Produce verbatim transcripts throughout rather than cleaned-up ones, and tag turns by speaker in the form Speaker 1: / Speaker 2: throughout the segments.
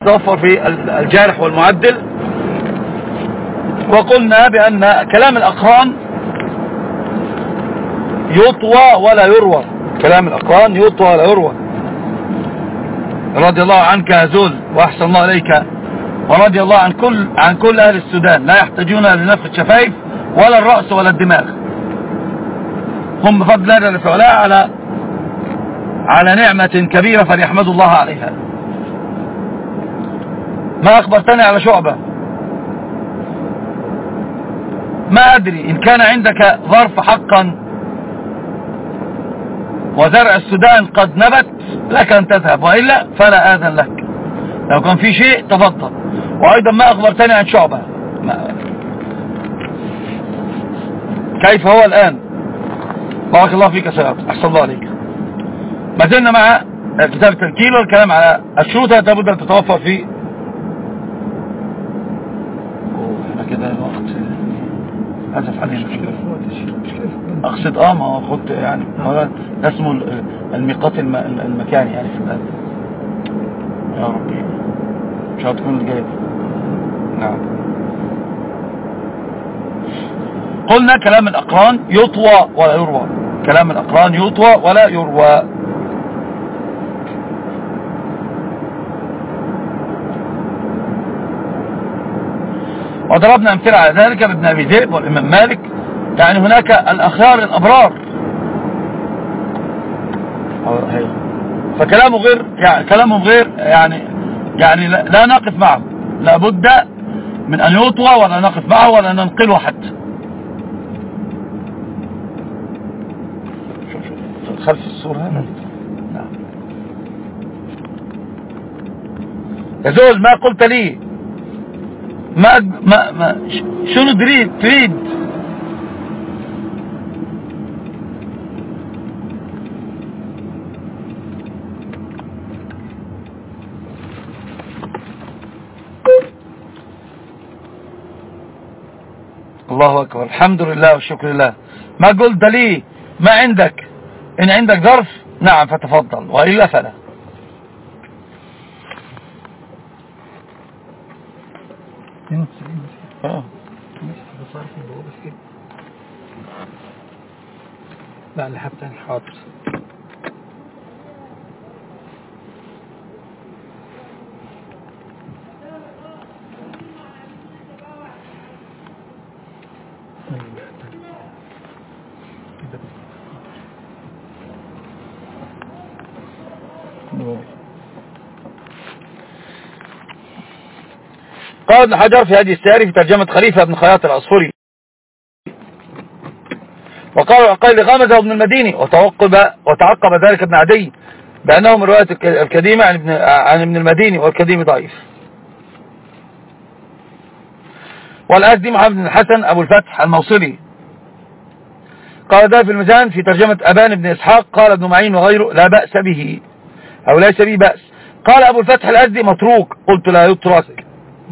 Speaker 1: توفر في الجارح والمعدل. وقلنا بأن كلام الأقران يطوى ولا يروى، كلام الأقران يطوى ولا يروى. رضي الله عنك يا زول وأحسن الله إليك، ورضي الله عن كل عن كل أهل السودان، لا يحتاجون لنفخ الشفايف ولا الرأس ولا الدماغ، هم بفضل الله جل وعلا على على نعمة كبيرة فليحمدوا الله عليها. ما أخبرتني على شعبة، ما أدري إن كان عندك ظرف حقا وزرع السودان قد نبت لك أن تذهب، وإلا فلا آذن لك. لو كان في شيء تفضل. وأيضا ما أخبرتني عن شعبة، كيف هو الآن؟ بارك الله فيك سيارة، أحسن الله عليك. ما زلنا مع كتاب التنكيل والكلام على الشروط التي لابد أن تتوفر في كده الوقت. أسف علينا، أقصد آه ما هو خد يعني اسمه الميقات المكاني يعني في الآن. يا ربي مش هتكون الجاية. نعم. قلنا كلام الأقران يطوى ولا يروى، كلام الأقران يطوى ولا يروى. وضربنا أمثلة على ذلك بابن أبي ذئب والإمام مالك، يعني هناك الأخيار الأبرار، فكلامه غير يعني كلامهم غير يعني يعني لا نقف معه، لابد من أن يطوى ولا نقف معه ولا ننقله حتى. خلف الصورة هنا. نعم. يزول ما قلت لي ما ما, ما شنو تريد تريد الله أكبر، الحمد لله والشكر لله. ما قلت لي ما عندك، إن عندك ظرف نعم فتفضل، وإلا فلا. اه
Speaker 2: لا اللي حتى الحاضر
Speaker 1: قال ابن حجر في هذه السيارة في ترجمة خليفة بن خياط العصفوري، وقال قال لغمزة ابن المديني، وتعقب وتعقب ذلك ابن عدي بأنه من رواية الكديمة عن ابن عن ابن المديني، والكديمي ضعيف. والأزدي محمد بن الحسن أبو الفتح الموصلي قال ده في الميزان في ترجمة أبان بن إسحاق، قال ابن معين وغيره لا بأس به أو ليس به بأس. قال أبو الفتح الأزدي متروك، قلت لا يترك.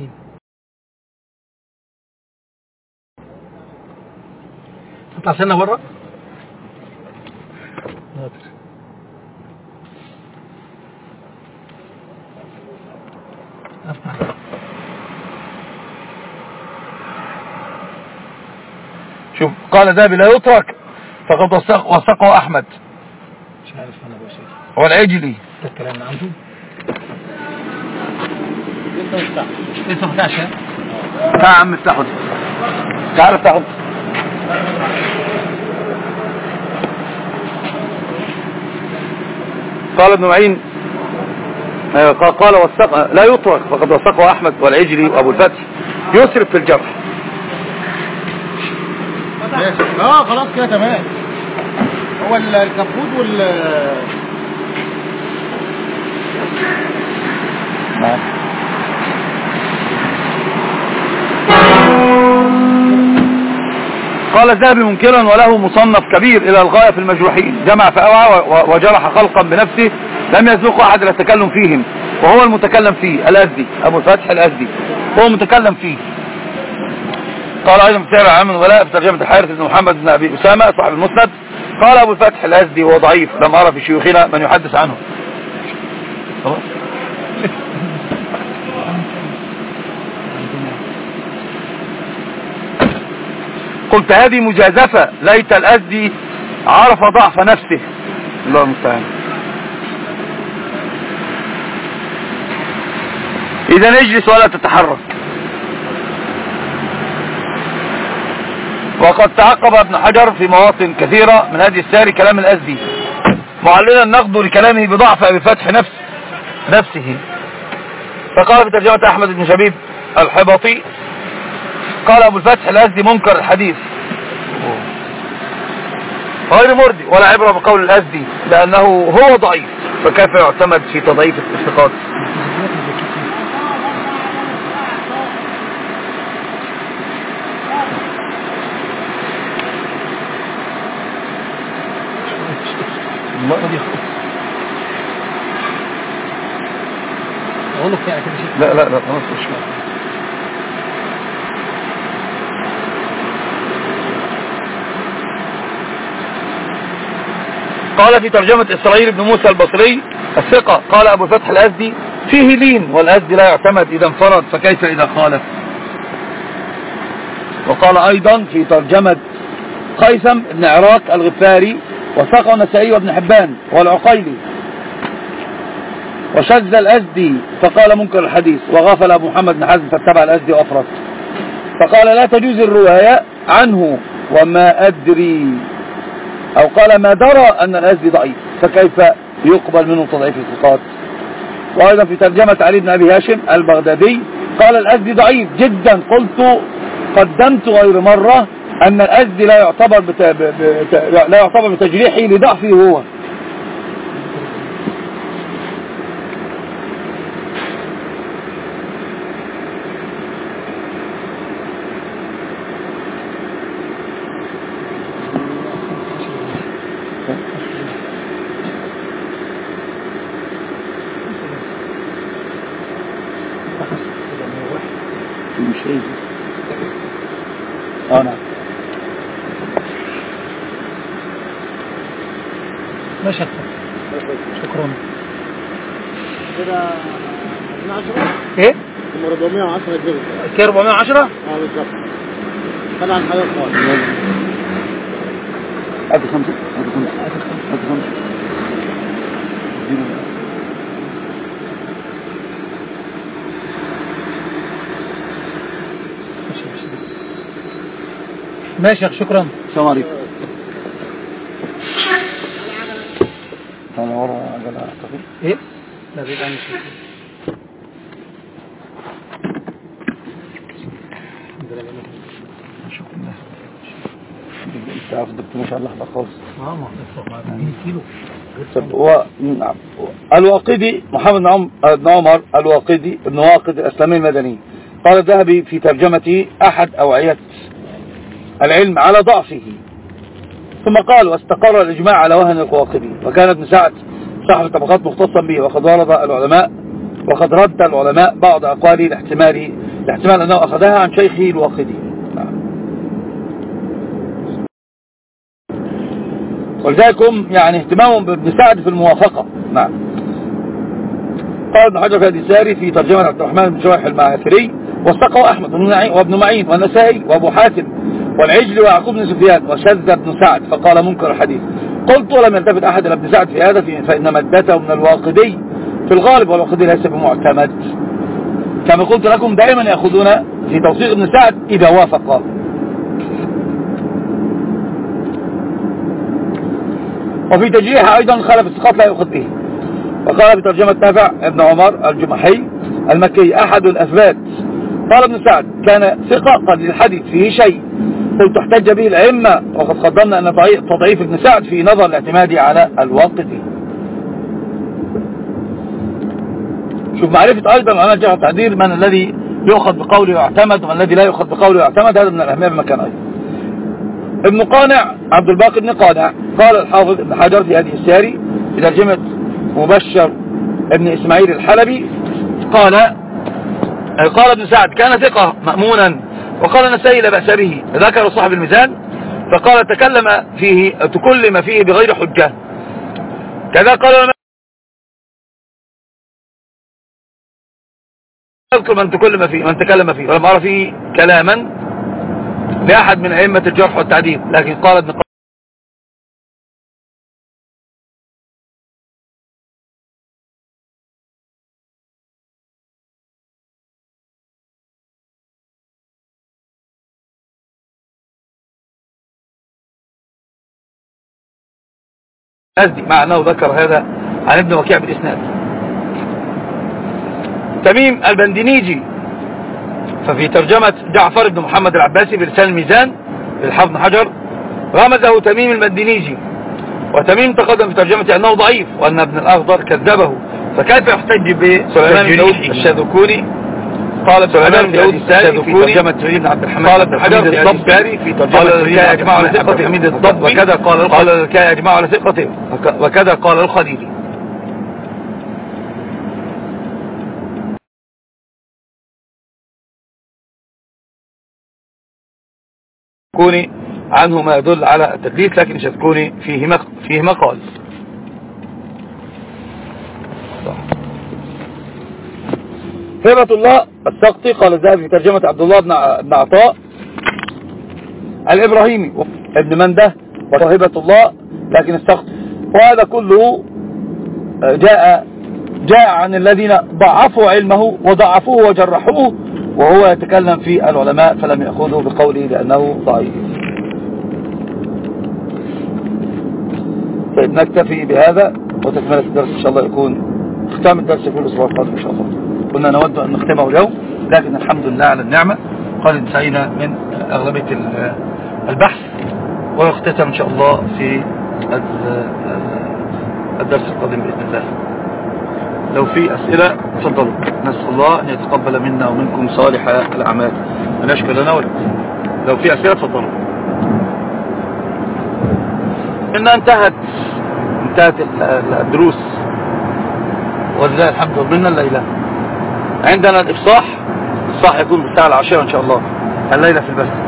Speaker 2: تطلع سنة برا.
Speaker 1: شوف قال ذهبي لا يترك فقد وثقه أحمد
Speaker 2: مش عارف أنا بشيء
Speaker 1: والعجلي.
Speaker 2: ده الكلام اللي عنده لسه فتحش.
Speaker 1: تعال عم افتحه، تعال افتحه. قال ابن معين قال وثق لا يترك فقد وثقه أحمد والعجلي وأبو الفتح، يسرف في الجرح.
Speaker 2: اه خلاص كده تمام. هو الكبوت وال
Speaker 1: قال الذهبي منكرا وله مصنف كبير إلى الغاية في المجروحين، جمع فأوعى وجرح خلقا بنفسه لم يسبق أحد إلى التكلم فيهم، وهو المتكلم فيه الأزدي أبو الفتح الأزدي هو متكلم فيه. قال أيضا في سير عام الغلاء في ترجمة الحارث بن محمد بن أبي أسامة صاحب المسند، قال أبو الفتح الأزدي وهو ضعيف، لم أرى في شيوخنا من يحدث عنه. قلت هذه مجازفة، ليت الأزدي عرف ضعف نفسه. الله المستعان. إذا اجلس ولا تتحرك. وقد تعقب ابن حجر في مواطن كثيرة من هذه الساري كلام الأزدي معللا نقده لكلامه بضعف أبي فتح نفس نفسه. فقال في ترجمة أحمد بن شبيب الحبطي قال أبو الفتح الأزدي منكر الحديث غير مرضي ولا عبرة بقول الأزدي لأنه هو ضعيف، فكيف يعتمد في تضعيف الثقات؟ لا لا لا خلاص مش قال في ترجمة إسرائيل بن موسى البصري الثقة قال أبو الفتح الأزدي فيه لين، والأزدي لا يعتمد إذا انفرد فكيف إذا خالف. وقال أيضا في ترجمة قيثم بن عراق الغفاري وثقه النسائي وابن حبان والعقيلي وشذ الأزدي فقال منكر الحديث، وغفل أبو محمد بن حزم فاتبع الأزدي وأفرط فقال لا تجوز الرواية عنه وما أدري، أو قال ما درى أن الأزدي ضعيف فكيف يقبل منه تضعيف الثقات. وأيضا في ترجمة علي بن أبي هاشم البغدادي قال الأزدي ضعيف جدا، قلت قدمت غير مرة أن الأزدي لا يعتبر بت... بت... لا يعتبر بتجريحه لضعفه هو. اه نعم
Speaker 2: ما شكرا شكرا كده عشرة
Speaker 1: ايه
Speaker 2: أربعمائة وعشرة جنيه
Speaker 1: كده أربعمائة وعشرة
Speaker 2: اه بالظبط. طبعا حاجه خالص
Speaker 1: ادي خمسة ادي خمسة ادي خمسة
Speaker 2: ماشي شكرا.
Speaker 1: السلام عليكم. انا ورا عجله اعتقد
Speaker 2: ايه لا بيبقى مش
Speaker 1: شكرا. انت عارف الدكتور مش هنلحظه خالص.
Speaker 2: اه ما هو اتنين كيلو.
Speaker 1: طب هو نعم الواقدي محمد بن عمر الواقدي ابن واقد الاسلامي المدني قال الذهبي في ترجمته احد اوعية العلم على ضعفه، ثم قال واستقر الاجماع على وهن الواقدي، وكان ابن سعد صاحب الطبقات مختصا به، وقد ورد العلماء وقد رد العلماء بعض اقواله لاحتمال لاحتمال انه اخذها عن شيخه الواقدي. ولذلكم يعني اهتمامهم بابن سعد في الموافقة. نعم. قال ابن حجر في هذه الساري في ترجمة عبد الرحمن بن شويح المعافري وثقه أحمد وابن معين والنسائي وأبو حاتم والعجل ويعقوب بن سفيان وشذ ابن سعد فقال منكر الحديث. قلت ولم يلتفت أحد إلى ابن سعد في هذا فإن مادته من الواقدي في الغالب، والواقدي ليس بمعتمد كما قلت لكم دائما يأخذون في توثيق ابن سعد إذا وافق. وفي تجريحه أيضا خلف الثقات لا يؤخذ به. وقال بترجمة نافع ابن عمر الجمحي المكي أحد الأثبات قال ابن سعد كان ثقة قد للحديث فيه شيء تحتج به الأئمة، وقد قدمنا أن تضعيف ابن سعد في نظر الاعتماد على الواقدي. شوف معرفة أيضا أنا جاء تعديل من الذي يؤخذ بقوله ويعتمد ومن الذي لا يؤخذ بقوله ويعتمد، هذا من الأهمية بمكان أيضا. ابن قانع عبد الباقي بن قانع قال الحافظ ابن حجر في هذه الساري في ترجمة مبشر ابن إسماعيل الحلبي قال قال ابن سعد كان ثقة مأمونا، وقال النسائي لا بأس به، ذكر صاحب الميزان فقال تكلم فيه تكلم فيه بغير حجة، كذا قال اذكر من تكلم فيه من تكلم فيه ولم أرى فيه كلاما لأحد من أئمة الجرح والتعديل، لكن قال ابن أزدي مع أنه ذكر هذا عن ابن وكيع بالإسناد. تميم البندنيجي ففي ترجمة جعفر بن محمد العباسي برسالة الميزان للحافظ بن حجر رمزه تميم البندنيجي، وتميم تقدم في ترجمة أنه ضعيف وأن ابن الأخضر كذبه، فكيف يحتج بسليمان داود الشاذكوني؟ قال سليمان داود الشاذكوني في ترجمة عبد الحميد قال ابن حجر في الضبي في ترجمة يا جماعة على ثقته حميد الضبي وكذا قال قال يا جماعة على ثقته وكذا قال الخليلي. كوني عنه ما يدل على التدليس، لكن الشاذكوني فيه مق... فيه مقال. هبة الله السقطي قال الذهبي في ترجمة عبد الله بن عطاء الإبراهيمي ابن منده وهبة الله لكن السقطي، وهذا كله جاء جاء عن الذين ضعفوا علمه وضعفوه وجرحوه، وهو يتكلم في العلماء فلم يأخذوا بقوله لأنه ضعيف. طيب نكتفي بهذا وتكملة الدرس إن شاء الله يكون ختام الدرس يكون الأسبوع القادم إن شاء الله. كنا نود أن نختمه اليوم لكن الحمد لله على النعمة قد انتهينا من أغلبية البحث، ويختتم إن شاء الله في الدرس القادم بإذن الله. لو في أسئلة تفضلوا، نسأل الله أن يتقبل منا ومنكم صالح الأعمال ونشكر لنا ولكم. لو في أسئلة تفضلوا. إنها انتهت انتهت الدروس ولله الحمد والمنة الليلة. عندنا الإفصاح، الإفصاح يكون بالساعة العاشرة إن شاء الله الليلة في البث.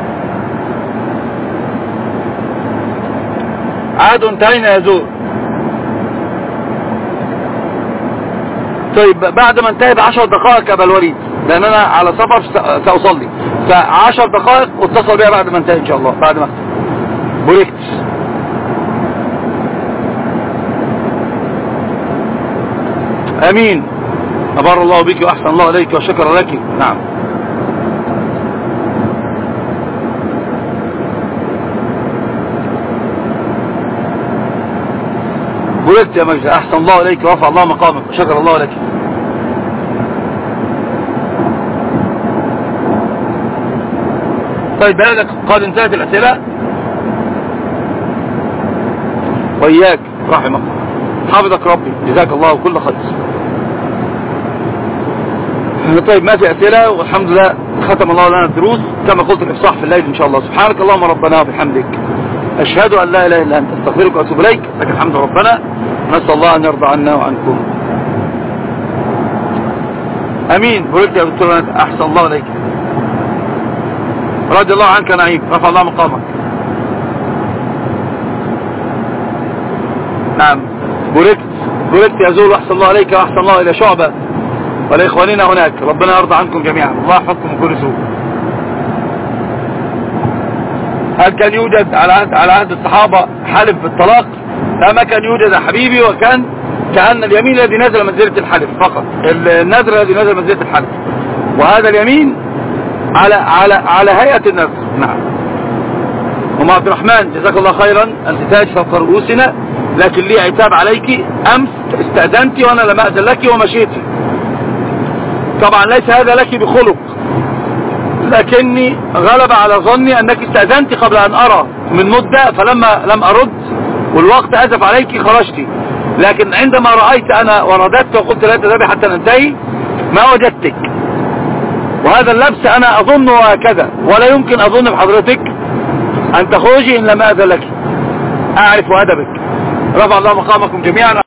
Speaker 1: عادوا انتهينا يا زور. طيب بعد ما انتهي بعشر دقائق يا أبا الوليد، لأن أنا على سفر سأصلي، فعشر دقائق واتصل بها بعد ما انتهي إن شاء الله بعد ما بوريكت. امين. أبار الله بك وأحسن الله إليك وشكر لك. نعم. بوركت يا مجد، أحسن الله إليك ورفع الله مقامك وشكر الله لك. طيب بلدك قد انتهت الأسئلة وإياك رحمك حافظك ربي جزاك الله كل خير. طيب ما في أسئلة والحمد لله ختم الله لنا الدروس كما قلت الإفصاح في الليل إن شاء الله. سبحانك اللهم ربنا وبحمدك أشهد أن لا إله إلا أنت أستغفرك وأتوب إليك. لك الحمد ربنا، نسأل الله أن يرضى عنا وعنكم. أمين. بقولك يا دكتور أحسن الله إليك، رضي الله عنك نعيم، رفع الله مقامك. نعم. بوركت بوركت يا زول، أحسن الله عليك وأحسن الله إلى شعبة ولإخواننا هناك، ربنا يرضى عنكم جميعا، الله يحفظكم من كل سوء. هل كان يوجد على عهد على عهد الصحابة حلف بالطلاق؟ لا، ما كان يوجد يا حبيبي، وكان كأن اليمين الذي نزل منزلة الحلف فقط، النذر الذي نزل منزلة الحلف، وهذا اليمين على على على هيئة النذر. نعم. أم عبد الرحمن جزاك الله خيرا، أنت تاج فوق رؤوسنا، لكن لي عتاب عليك. أمس استأذنتي وأنا لم أأذن لك ومشيتي. طبعا ليس هذا لك بخلق، لكني غلب على ظني أنك استأذنتي قبل أن أرى من مدة، فلما لم أرد والوقت أزف عليك خرجتي. لكن عندما رأيت أنا ورددت وقلت لا تذهبي حتى ننتهي ما وجدتك، وهذا اللبس أنا أظن هكذا، ولا يمكن أظن بحضرتك أن تخرجي إن لم أذن لك. أعرف أدبك، رفع الله مقامكم جميعا.